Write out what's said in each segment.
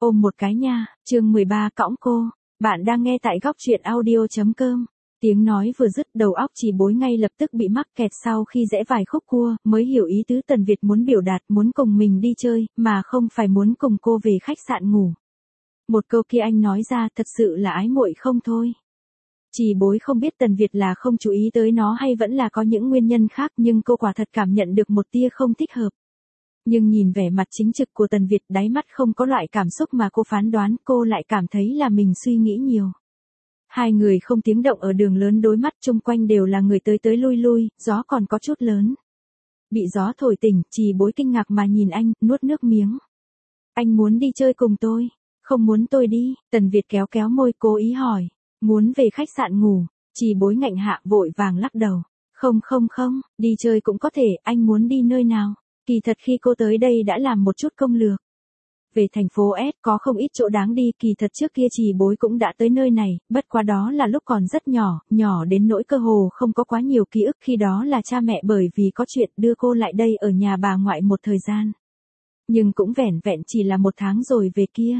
Ôm một cái nha, chương 13 cõng cô. Bạn đang nghe tại góc truyện audio.com. Tiếng nói vừa dứt, đầu óc Chỉ Bối ngay lập tức bị mắc kẹt sau khi rẽ vài khúc cua, mới hiểu ý tứ Tần Việt muốn biểu đạt, muốn cùng mình đi chơi, mà không phải muốn cùng cô về khách sạn ngủ. Một câu kia anh nói ra thật sự là ái muội không thôi. Chỉ Bối không biết Tần Việt là không chú ý tới nó hay vẫn là có những nguyên nhân khác, nhưng cô quả thật cảm nhận được một tia không thích hợp. Nhưng nhìn vẻ mặt chính trực của Tần Việt, đáy mắt không có loại cảm xúc mà cô phán đoán, cô lại cảm thấy là mình suy nghĩ nhiều. Hai người không tiếng động ở đường lớn đối mắt, chung quanh đều là người tới tới lui lui, gió còn có chút lớn. Bị gió thổi tỉnh, Chỉ Bối kinh ngạc mà nhìn anh, nuốt nước miếng. Anh muốn đi chơi cùng tôi? Không muốn tôi đi, Tần Việt kéo kéo môi cố ý hỏi. Muốn về khách sạn ngủ, Chỉ Bối ngạnh hạ vội vàng lắc đầu. Không, đi chơi cũng có thể, anh muốn đi nơi nào? Kỳ thật khi cô tới đây đã làm một chút công lược. Về thành phố S có không ít chỗ đáng đi, kỳ thật trước kia Chỉ Bối cũng đã tới nơi này, bất quá đó là lúc còn rất nhỏ, nhỏ đến nỗi cơ hồ không có quá nhiều ký ức, khi đó là cha mẹ bởi vì có chuyện đưa cô lại đây ở nhà bà ngoại một thời gian. Nhưng cũng vẻn vẹn chỉ là 1 tháng rồi về kia.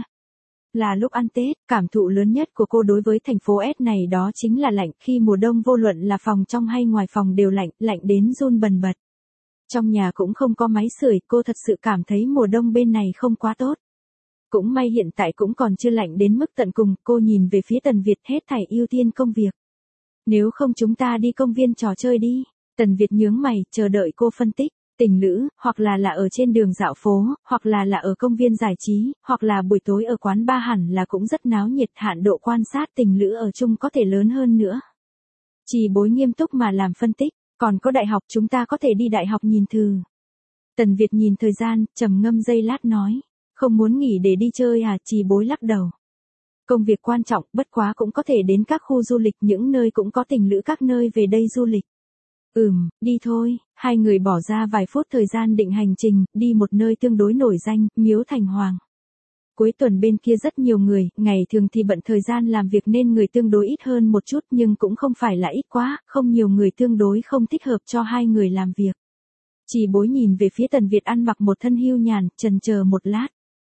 Là lúc ăn Tết, cảm thụ lớn nhất của cô đối với thành phố S này đó chính là lạnh, khi mùa đông vô luận là phòng trong hay ngoài phòng đều lạnh, lạnh đến run bần bật. Trong nhà cũng không có máy sưởi, cô thật sự cảm thấy mùa đông bên này không quá tốt. Cũng may hiện tại cũng còn chưa lạnh đến mức tận cùng, cô nhìn về phía Tần Việt, hết thảy ưu tiên công việc. Nếu không chúng ta đi công viên trò chơi đi. Tần Việt nhướng mày, chờ đợi cô phân tích. Tình lữ, hoặc là ở trên đường dạo phố, hoặc là ở công viên giải trí, hoặc là buổi tối ở quán bar hẳn là cũng rất náo nhiệt, hạn độ quan sát tình lữ ở chung có thể lớn hơn nữa. Chỉ Bối nghiêm túc mà làm phân tích, còn có đại học chúng ta có thể đi đại học nhìn thử. Tần Việt nhìn thời gian, trầm ngâm giây lát nói, không muốn nghỉ để đi chơi à? Chỉ Bối lắc đầu. Công việc quan trọng, bất quá cũng có thể đến các khu du lịch, những nơi cũng có tình lữ các nơi về đây du lịch. Đi thôi, hai người bỏ ra vài phút thời gian định hành trình, đi một nơi tương đối nổi danh, Miếu Thành Hoàng. Cuối tuần bên kia rất nhiều người, ngày thường thì bận thời gian làm việc nên người tương đối ít hơn một chút, nhưng cũng không phải là ít quá, không nhiều người tương đối không thích hợp cho hai người làm việc. Chỉ Bối nhìn về phía Tần Việt ăn mặc một thân hưu nhàn, chần chờ một lát.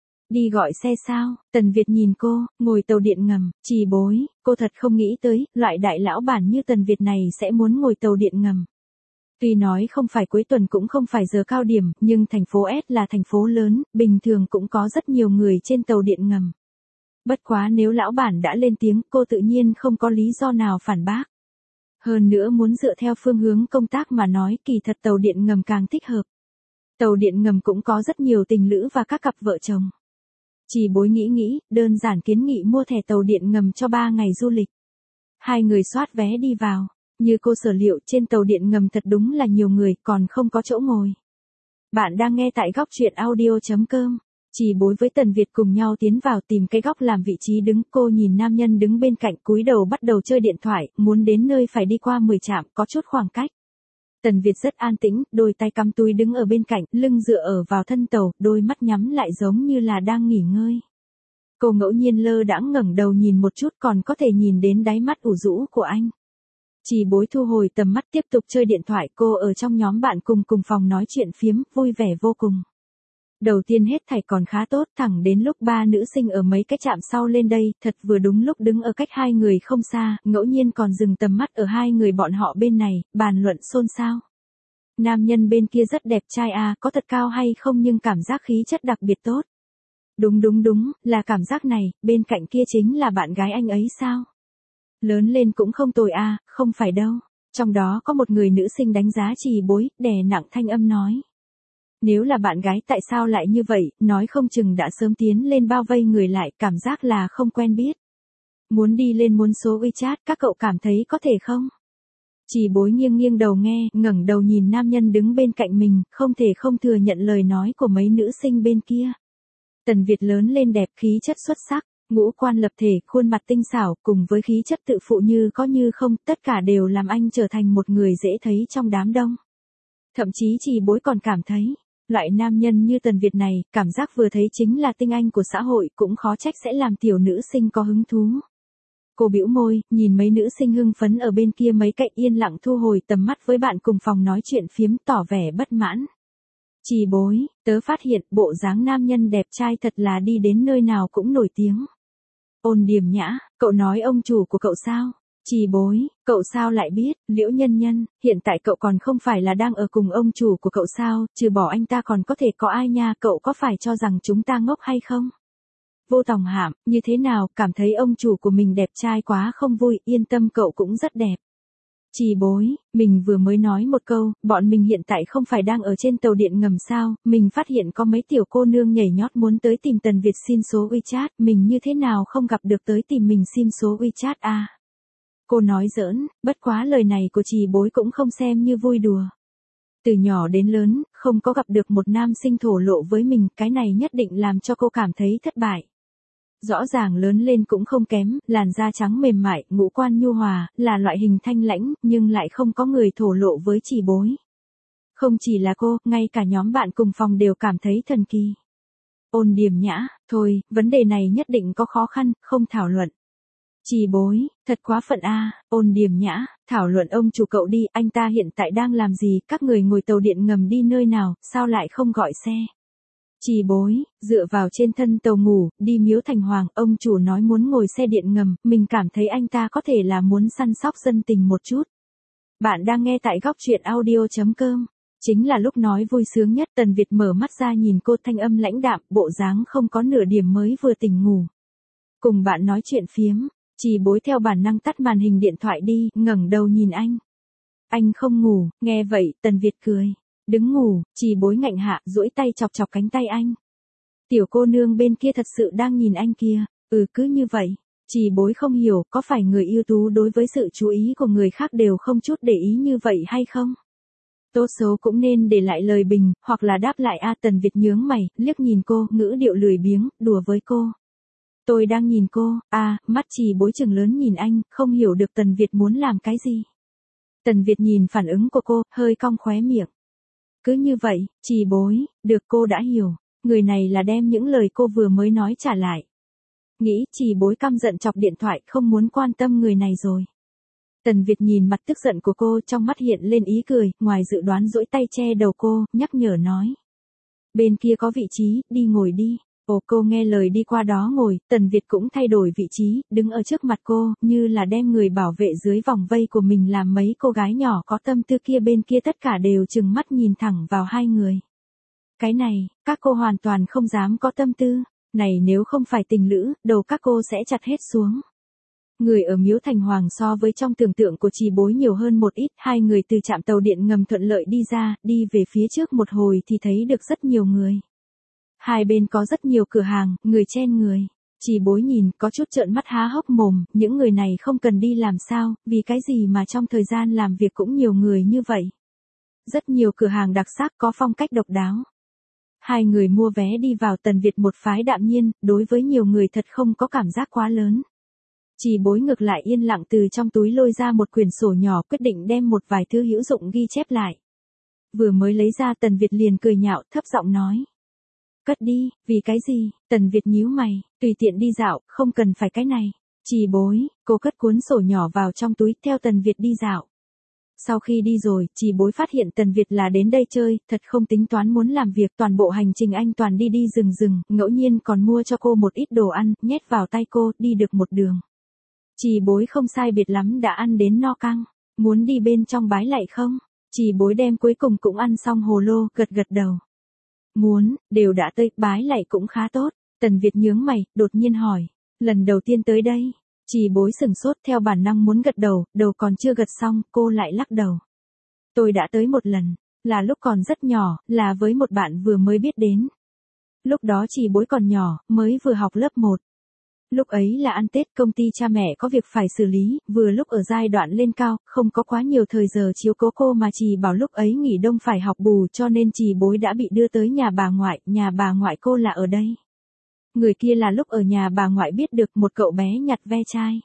Đi gọi xe sao? Tần Việt nhìn cô, ngồi tàu điện ngầm. Chỉ Bối, cô thật không nghĩ tới, loại đại lão bản như Tần Việt này sẽ muốn ngồi tàu điện ngầm. Tuy nói không phải cuối tuần cũng không phải giờ cao điểm, nhưng thành phố S là thành phố lớn, bình thường cũng có rất nhiều người trên tàu điện ngầm. Bất quá nếu lão bản đã lên tiếng, cô tự nhiên không có lý do nào phản bác. Hơn nữa muốn dựa theo phương hướng công tác mà nói, kỳ thật tàu điện ngầm càng thích hợp. Tàu điện ngầm cũng có rất nhiều tình lữ và các cặp vợ chồng. Chỉ Bối nghĩ, đơn giản kiến nghị mua thẻ tàu điện ngầm cho 3 ngày du lịch. Hai người soát vé đi vào. Như cô sở liệu, trên tàu điện ngầm thật đúng là nhiều người, còn không có chỗ ngồi. Bạn đang nghe tại góc truyện audio.com. Chỉ Bối với Tần Việt cùng nhau tiến vào tìm cái góc làm vị trí đứng, cô nhìn nam nhân đứng bên cạnh cúi đầu bắt đầu chơi điện thoại, muốn đến nơi phải đi qua 10 trạm, có chút khoảng cách. Tần Việt rất an tĩnh, đôi tay cắm túi đứng ở bên cạnh, lưng dựa ở vào thân tàu, đôi mắt nhắm lại giống như là đang nghỉ ngơi. Cô ngẫu nhiên lơ đãng ngẩng đầu nhìn một chút, còn có thể nhìn đến đáy mắt ủ rũ của anh. Chỉ Bối thu hồi tầm mắt tiếp tục chơi điện thoại, cô ở trong nhóm bạn cùng phòng nói chuyện phiếm, vui vẻ vô cùng. Đầu tiên hết thảy còn khá tốt, thẳng đến lúc 3 nữ sinh ở mấy cái trạm sau lên đây, thật vừa đúng lúc đứng ở cách hai người không xa, ngẫu nhiên còn dừng tầm mắt ở hai người bọn họ bên này, bàn luận xôn xao. Nam nhân bên kia rất đẹp trai à, có thật cao hay không nhưng cảm giác khí chất đặc biệt tốt. Đúng, là cảm giác này, bên cạnh kia chính là bạn gái anh ấy sao? Lớn lên cũng không tồi à, không phải đâu. Trong đó có một người nữ sinh đánh giá Chỉ Bối, đè nặng thanh âm nói. Nếu là bạn gái tại sao lại như vậy, nói không chừng đã sớm tiến lên bao vây người lại, cảm giác là không quen biết. Muốn đi lên muốn số WeChat, các cậu cảm thấy có thể không? Chỉ Bối nghiêng đầu nghe, ngẩng đầu nhìn nam nhân đứng bên cạnh mình, không thể không thừa nhận lời nói của mấy nữ sinh bên kia. Tần Việt lớn lên đẹp, khí chất xuất sắc. Ngũ quan lập thể, khuôn mặt tinh xảo, cùng với khí chất tự phụ như có như không, tất cả đều làm anh trở thành một người dễ thấy trong đám đông. Thậm chí Chỉ Bối còn cảm thấy, loại nam nhân như Tần Việt này, cảm giác vừa thấy chính là tinh anh của xã hội, cũng khó trách sẽ làm tiểu nữ sinh có hứng thú. Cô bĩu môi, nhìn mấy nữ sinh hưng phấn ở bên kia mấy cạnh yên lặng thu hồi tầm mắt với bạn cùng phòng nói chuyện phiếm, tỏ vẻ bất mãn. Trì bối, tớ phát hiện bộ dáng nam nhân đẹp trai thật là đi đến nơi nào cũng nổi tiếng. Ôn Điềm Nhã, cậu nói ông chủ của cậu sao? Trì bối, cậu sao lại biết? Liễu Nhân Nhân, hiện tại cậu còn không phải là đang ở cùng ông chủ của cậu sao? Trừ bỏ anh ta còn có thể có ai nha? Cậu có phải cho rằng chúng ta ngốc hay không? Vô Tòng Hạm, như thế nào? Cảm thấy ông chủ của mình đẹp trai quá không vui? Yên tâm, cậu cũng rất đẹp. Trì bối, mình vừa mới nói một câu, bọn mình hiện tại không phải đang ở trên tàu điện ngầm sao? Mình phát hiện có mấy tiểu cô nương nhảy nhót muốn tới tìm Tần Việt xin số WeChat, mình như thế nào không gặp được tới tìm mình xin số WeChat à? Cô nói giỡn, bất quá lời này của Trì bối cũng không xem như vui đùa. Từ nhỏ đến lớn, không có gặp được một nam sinh thổ lộ với mình, cái này nhất định làm cho cô cảm thấy thất bại. Rõ ràng lớn lên cũng không kém, làn da trắng mềm mại, ngũ quan nhu hòa, là loại hình thanh lãnh, nhưng lại không có người thổ lộ với Trì bối. Không chỉ là cô, ngay cả nhóm bạn cùng phòng đều cảm thấy thần kỳ. Ôn Điềm Nhã, thôi, vấn đề này nhất định có khó khăn, không thảo luận. Trì bối, thật quá phận a. Ôn Điềm Nhã, thảo luận ông chủ cậu đi, anh ta hiện tại đang làm gì, các người ngồi tàu điện ngầm đi nơi nào, sao lại không gọi xe? Trì bối, dựa vào trên thân tàu ngủ, đi Miếu Thành Hoàng, ông chủ nói muốn ngồi xe điện ngầm, mình cảm thấy anh ta có thể là muốn săn sóc dân tình một chút. Bạn đang nghe tại góc truyện audio.com. Chính là lúc nói vui sướng nhất, Tần Việt mở mắt ra nhìn cô, thanh âm lãnh đạm, bộ dáng không có nửa điểm mới vừa tỉnh ngủ. Cùng bạn nói chuyện phiếm, Trì bối theo bản năng tắt màn hình điện thoại đi, ngẩng đầu nhìn anh. Anh không ngủ, nghe vậy, Tần Việt cười. Đứng ngủ, Trì bối ngạnh hạ, duỗi tay chọc chọc cánh tay anh. Tiểu cô nương bên kia thật sự đang nhìn anh kia, cứ như vậy. Trì bối không hiểu, có phải người ưu tú đối với sự chú ý của người khác đều không chút để ý như vậy hay không? Tốt xấu cũng nên để lại lời bình, hoặc là đáp lại a. Tần Việt nhướng mày, liếc nhìn cô, ngữ điệu lười biếng, đùa với cô. Tôi đang nhìn cô, mắt Trì bối chừng lớn nhìn anh, không hiểu được Tần Việt muốn làm cái gì. Tần Việt nhìn phản ứng của cô, hơi cong khóe miệng. Cứ như vậy, Trì bối, được cô đã hiểu, người này là đem những lời cô vừa mới nói trả lại. Nghĩ Trì bối căm giận chọc điện thoại, không muốn quan tâm người này rồi. Tần Việt nhìn mặt tức giận của cô, trong mắt hiện lên ý cười, ngoài dự đoán duỗi tay che đầu cô, nhắc nhở nói. Bên kia có vị trí, đi ngồi đi. Cô nghe lời đi qua đó ngồi, Tần Việt cũng thay đổi vị trí, đứng ở trước mặt cô, như là đem người bảo vệ dưới vòng vây của mình làm mấy cô gái nhỏ có tâm tư kia bên kia tất cả đều trừng mắt nhìn thẳng vào hai người. Cái này, các cô hoàn toàn không dám có tâm tư, này nếu không phải tình lữ, đầu các cô sẽ chặt hết xuống. Người ở Miếu Thành Hoàng so với trong tưởng tượng của Trì bối nhiều hơn một ít, hai người từ trạm tàu điện ngầm thuận lợi đi ra, đi về phía trước một hồi thì thấy được rất nhiều người. Hai bên có rất nhiều cửa hàng, người chen người. Trì bối nhìn, có chút trợn mắt há hốc mồm, những người này không cần đi làm sao, vì cái gì mà trong thời gian làm việc cũng nhiều người như vậy. Rất nhiều cửa hàng đặc sắc có phong cách độc đáo. Hai người mua vé đi vào, Tần Việt một phái đạm nhiên, đối với nhiều người thật không có cảm giác quá lớn. Trì bối ngược lại yên lặng từ trong túi lôi ra một quyển sổ nhỏ, quyết định đem một vài thứ hữu dụng ghi chép lại. Vừa mới lấy ra, Tần Việt liền cười nhạo, thấp giọng nói. Cất đi, vì cái gì? Tần Việt nhíu mày, tùy tiện đi dạo, không cần phải cái này. Trì bối, cô cất cuốn sổ nhỏ vào trong túi, theo Tần Việt đi dạo. Sau khi đi rồi, Trì bối phát hiện Tần Việt là đến đây chơi, thật không tính toán muốn làm việc, toàn bộ hành trình anh toàn đi đi rừng, ngẫu nhiên còn mua cho cô một ít đồ ăn, nhét vào tay cô, đi được một đường. Trì bối không sai biệt lắm đã ăn đến no căng, muốn đi bên trong bái lạy không? Trì bối đem cuối cùng cũng ăn xong hồ lô, gật gật đầu. Muốn, đều đã tới, bái lạy cũng khá tốt. Tần Việt nhướng mày, đột nhiên hỏi. Lần đầu tiên tới đây. Trì bối sừng sốt, theo bản năng muốn gật đầu, đầu còn chưa gật xong, cô lại lắc đầu. Tôi đã tới một lần, là lúc còn rất nhỏ, là với một bạn vừa mới biết đến. Lúc đó Trì bối còn nhỏ, mới vừa học lớp 1. Lúc ấy là ăn Tết, công ty cha mẹ có việc phải xử lý, vừa lúc ở giai đoạn lên cao, không có quá nhiều thời giờ chiếu cố cô mà Trì bảo lúc ấy nghỉ đông phải học bù cho nên Trì bối đã bị đưa tới nhà bà ngoại cô là ở đây. Người kia là lúc ở nhà bà ngoại biết được một cậu bé nhặt ve chai.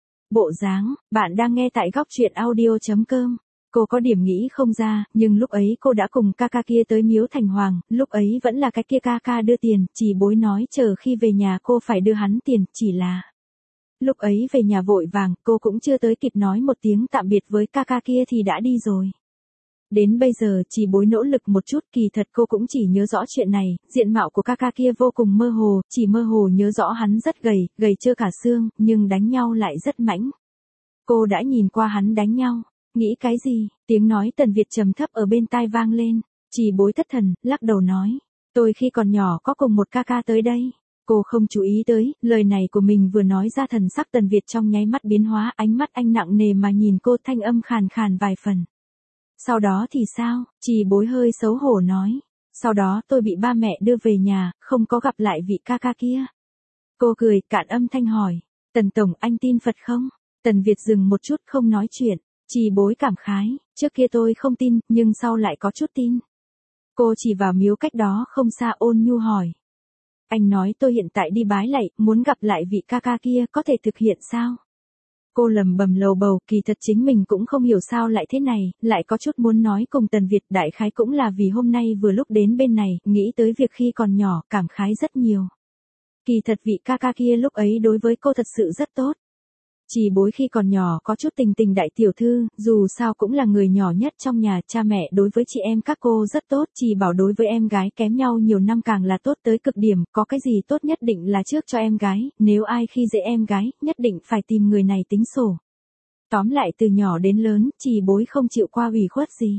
Bộ dáng, bạn đang nghe tại góc truyện audio.com. Cô có điểm nghĩ không ra, nhưng lúc ấy cô đã cùng ca ca kia tới Miếu Thành Hoàng, lúc ấy vẫn là cái kia ca ca đưa tiền, Trì bối nói chờ khi về nhà cô phải đưa hắn tiền, chỉ là. Lúc ấy về nhà vội vàng, cô cũng chưa tới kịp nói một tiếng tạm biệt với ca ca kia thì đã đi rồi. Đến bây giờ chỉ bối nỗ lực một chút, kỳ thật cô cũng chỉ nhớ rõ chuyện này, diện mạo của ca ca kia vô cùng mơ hồ, chỉ mơ hồ nhớ rõ hắn rất gầy, gầy trơ cả xương, nhưng đánh nhau lại rất mãnh. Cô đã nhìn qua hắn đánh nhau, nghĩ cái gì, tiếng nói Tần Việt trầm thấp ở bên tai vang lên, chỉ bối thất thần, lắc đầu nói, tôi khi còn nhỏ có cùng một ca ca tới đây. Cô không chú ý tới, lời này của mình vừa nói ra thần sắc Tần Việt trong nháy mắt biến hóa, ánh mắt anh nặng nề mà nhìn cô, thanh âm khàn khàn vài phần. Sau đó thì sao, chỉ bối hơi xấu hổ nói. Sau đó tôi bị ba mẹ đưa về nhà, không có gặp lại vị ca ca kia. Cô cười, cạn âm thanh hỏi. Tần Tổng, anh tin Phật không? Tần Việt dừng một chút không nói chuyện. Chỉ bối cảm khái, trước kia tôi không tin, nhưng sau lại có chút tin. Cô chỉ vào miếu cách đó không xa, ôn nhu hỏi. Anh nói tôi hiện tại đi bái lạy, muốn gặp lại vị ca ca kia, có thể thực hiện sao? Cô lầm bầm lầu bầu, kỳ thật chính mình cũng không hiểu sao lại thế này, lại có chút muốn nói cùng Tần Việt, đại khái cũng là vì hôm nay vừa lúc đến bên này, nghĩ tới việc khi còn nhỏ, cảm khái rất nhiều. Kỳ thật vị ca ca kia lúc ấy đối với cô thật sự rất tốt. Chỉ bối khi còn nhỏ có chút tình tình đại tiểu thư, dù sao cũng là người nhỏ nhất trong nhà, cha mẹ đối với chị em các cô rất tốt, chỉ bảo đối với em gái kém nhau nhiều năm càng là tốt tới cực điểm, có cái gì tốt nhất định là trước cho em gái, nếu ai khi dễ em gái, nhất định phải tìm người này tính sổ. Tóm lại từ nhỏ đến lớn, chỉ bối không chịu qua ủy khuất gì.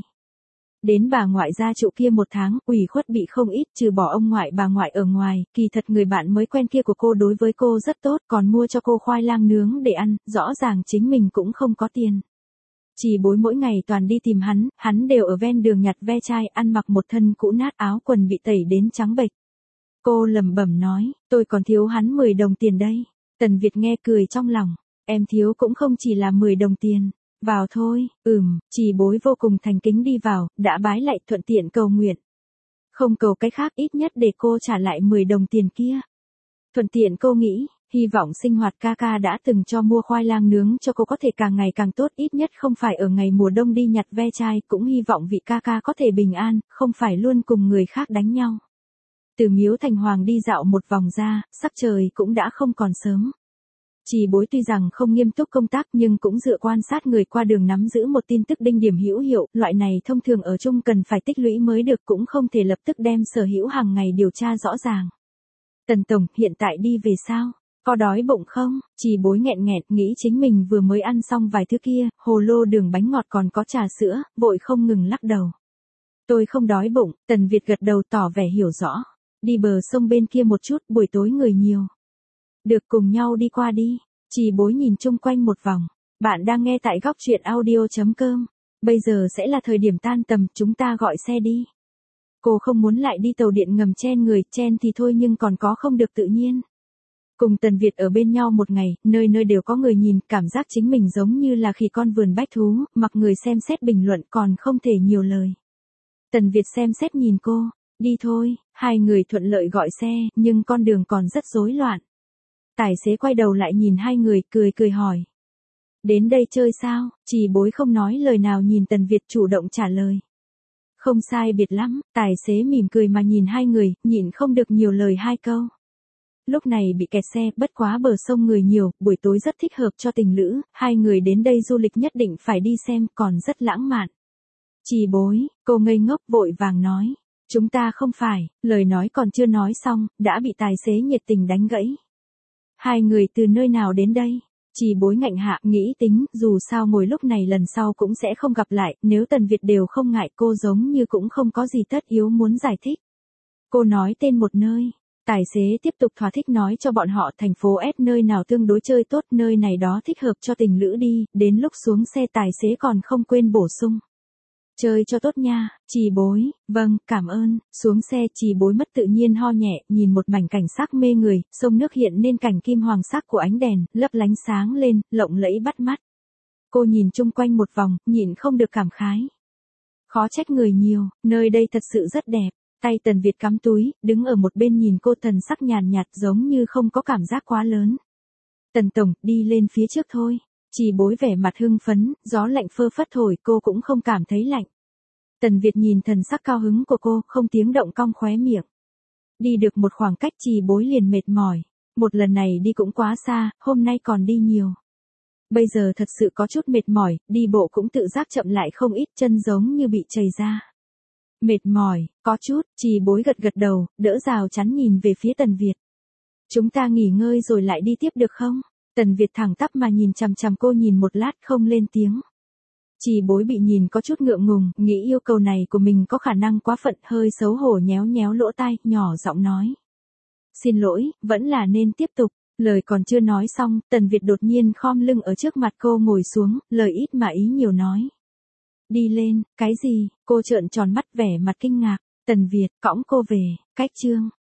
Đến bà ngoại gia trụ kia 1 tháng, ủy khuất bị không ít, trừ bỏ ông ngoại bà ngoại ở ngoài, kỳ thật người bạn mới quen kia của cô đối với cô rất tốt, còn mua cho cô khoai lang nướng để ăn, rõ ràng chính mình cũng không có tiền. Chỉ bối mỗi ngày toàn đi tìm hắn đều ở ven đường nhặt ve chai, ăn mặc một thân cũ nát, áo quần bị tẩy đến trắng bệch. Cô lẩm bẩm nói, tôi còn thiếu hắn 10 đồng tiền đây. Tần Việt nghe cười trong lòng, em thiếu cũng không chỉ là 10 đồng tiền. Vào thôi, chỉ bối vô cùng thành kính đi vào, đã bái lạy thuận tiện cầu nguyện. Không cầu cái khác, ít nhất để cô trả lại 10 đồng tiền kia. Thuận tiện cô nghĩ, hy vọng sinh hoạt ca ca đã từng cho mua khoai lang nướng cho cô có thể càng ngày càng tốt, ít nhất không phải ở ngày mùa đông đi nhặt ve chai, cũng hy vọng vị ca ca có thể bình an, không phải luôn cùng người khác đánh nhau. Từ miếu thành hoàng đi dạo một vòng ra, sắc trời cũng đã không còn sớm. Chỉ bối tuy rằng không nghiêm túc công tác nhưng cũng dựa quan sát người qua đường nắm giữ một tin tức đinh điểm hữu hiệu, loại này thông thường ở chung cần phải tích lũy mới được, cũng không thể lập tức đem sở hữu hàng ngày điều tra rõ ràng. Tần Tổng, hiện tại đi về sao? Có đói bụng không? Chỉ bối nghẹn nghẹn, nghĩ chính mình vừa mới ăn xong vài thứ kia, hồ lô đường bánh ngọt còn có trà sữa, vội không ngừng lắc đầu. Tôi không đói bụng, Tần Việt gật đầu tỏ vẻ hiểu rõ. Đi bờ sông bên kia một chút, buổi tối người nhiều. Được, cùng nhau đi qua đi. Chỉ bối nhìn chung quanh một vòng. Bạn đang nghe tại góc truyện audio.com. Bây giờ sẽ là thời điểm tan tầm, chúng ta gọi xe đi. Cô không muốn lại đi tàu điện ngầm chen người, chen thì thôi nhưng còn có không được tự nhiên. Cùng Tần Việt ở bên nhau một ngày, nơi nơi đều có người nhìn, cảm giác chính mình giống như là khỉ con vườn bách thú, mặc người xem xét bình luận còn không thể nhiều lời. Tần Việt xem xét nhìn cô, đi thôi, hai người thuận lợi gọi xe, nhưng con đường còn rất rối loạn. Tài xế quay đầu lại nhìn hai người, cười hỏi. Đến đây chơi sao? Chỉ bối không nói lời nào nhìn Tần Việt chủ động trả lời. Không sai biệt lắm, tài xế mỉm cười mà nhìn hai người, nhịn không được nhiều lời hai câu. Lúc này bị kẹt xe, bất quá bờ sông người nhiều, buổi tối rất thích hợp cho tình lữ, hai người đến đây du lịch nhất định phải đi xem, còn rất lãng mạn. Chỉ bối, cô ngây ngốc vội vàng nói. Chúng ta không phải, lời nói còn chưa nói xong, đã bị tài xế nhiệt tình đánh gãy. Hai người từ nơi nào đến đây? Chỉ bối ngạnh hạ, nghĩ tính, dù sao ngồi lúc này lần sau cũng sẽ không gặp lại, nếu Tần Việt đều không ngại, cô giống như cũng không có gì tất yếu muốn giải thích. Cô nói tên một nơi. Tài xế tiếp tục thỏa thích nói cho bọn họ thành phố S nơi nào tương đối chơi tốt, nơi này đó thích hợp cho tình lữ đi, đến lúc xuống xe tài xế còn không quên bổ sung. Chơi cho tốt nha, Chỉ bối, vâng, cảm ơn, xuống xe Chỉ bối mất tự nhiên ho nhẹ, nhìn một mảnh cảnh sắc mê người, sông nước hiện nên cảnh kim hoàng sắc của ánh đèn, lấp lánh sáng lên, lộng lẫy bắt mắt. Cô nhìn chung quanh một vòng, nhịn không được cảm khái. Khó trách người nhiều, nơi đây thật sự rất đẹp. Tay Tần Việt cắm túi, đứng ở một bên nhìn cô, thần sắc nhàn nhạt giống như không có cảm giác quá lớn. Tần Tổng, đi lên phía trước thôi. Chỉ bối vẻ mặt hưng phấn, gió lạnh phơ phất thổi, cô cũng không cảm thấy lạnh. Tần Việt nhìn thần sắc cao hứng của cô, không tiếng động cong khóe miệng. Đi được một khoảng cách Chỉ bối liền mệt mỏi. Một lần này đi cũng quá xa, hôm nay còn đi nhiều. Bây giờ thật sự có chút mệt mỏi, đi bộ cũng tự giác chậm lại không ít, chân giống như bị trầy ra. Mệt mỏi, có chút, Trì Bối gật gật đầu, đỡ rào chắn nhìn về phía Tần Việt. Chúng ta nghỉ ngơi rồi lại đi tiếp được không? Tần Việt thẳng tắp mà nhìn chằm chằm cô nhìn một lát không lên tiếng. Trì Bối bị nhìn có chút ngượng ngùng, nghĩ yêu cầu này của mình có khả năng quá phận, hơi xấu hổ nhéo nhéo lỗ tai, nhỏ giọng nói. Xin lỗi, vẫn là nên tiếp tục. Lời còn chưa nói xong, Tần Việt đột nhiên khom lưng ở trước mặt cô ngồi xuống, lời ít mà ý nhiều nói. Đi lên, cái gì? Cô trợn tròn mắt vẻ mặt kinh ngạc. Tần Việt, cõng cô về, cách chương.